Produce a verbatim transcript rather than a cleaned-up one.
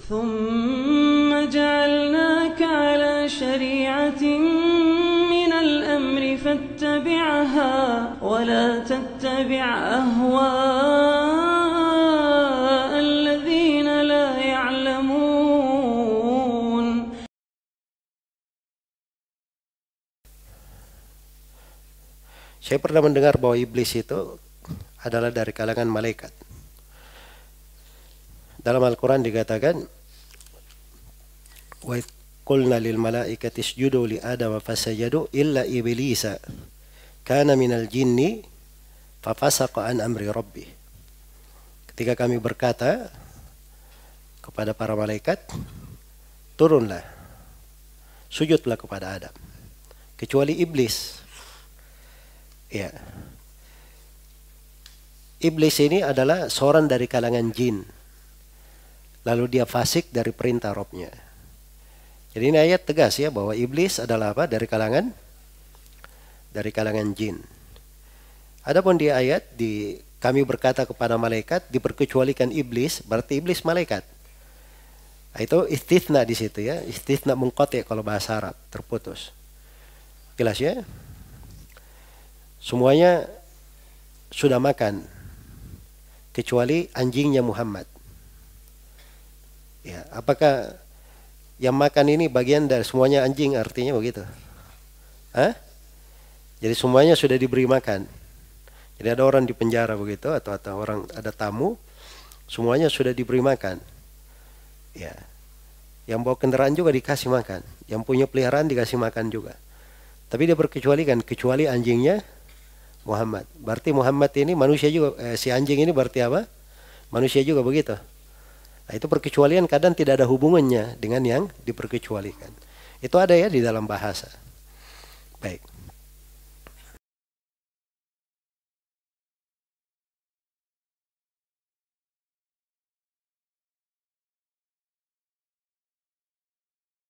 ثم جعلناك على شريعة من الأمر فاتبعها ولا تتبع أهواء الذين لا يعلمون. Saya pernah mendengar bahwa iblis itu adalah dari kalangan malaikat. Dalam Al-Quran dikatakan, wa qulna lil malaikati isjudu li Adam fasajadu illa iblisa kana minal jinni fafasaqa an amri rabbih. Ketika kami berkata kepada para malaikat, turunlah, sujudlah kepada Adam, kecuali iblis. Ya. Iblis ini adalah seorang dari kalangan jin. Lalu dia fasik dari perintah Rabb-nya. Jadi ini ayat tegas ya bahwa iblis adalah apa? Dari kalangan dari kalangan jin. Adapun di ayat di kami berkata kepada malaikat diperkecualikan iblis, berarti iblis malaikat. Nah, itu istitsna di situ ya, istitsna munqati kalau bahasa Arab, terputus. Jelas ya? Semuanya sudah makan kecuali anjingnya Muhammad. Ya, apakah yang makan ini bagian dari semuanya anjing, artinya begitu? Hah? Jadi semuanya sudah diberi makan. Jadi ada orang di penjara begitu atau atau orang ada tamu, semuanya sudah diberi makan. Ya. Yang bawa kendaraan juga dikasih makan, yang punya peliharaan dikasih makan juga. Tapi dia berkecualikan kecuali anjingnya Muhammad. Berarti Muhammad ini manusia juga, eh, si anjing ini berarti apa? Manusia juga begitu. Nah, itu perkecualian kadang tidak ada hubungannya dengan yang diperkecualikan. Itu ada ya di dalam bahasa. Baik.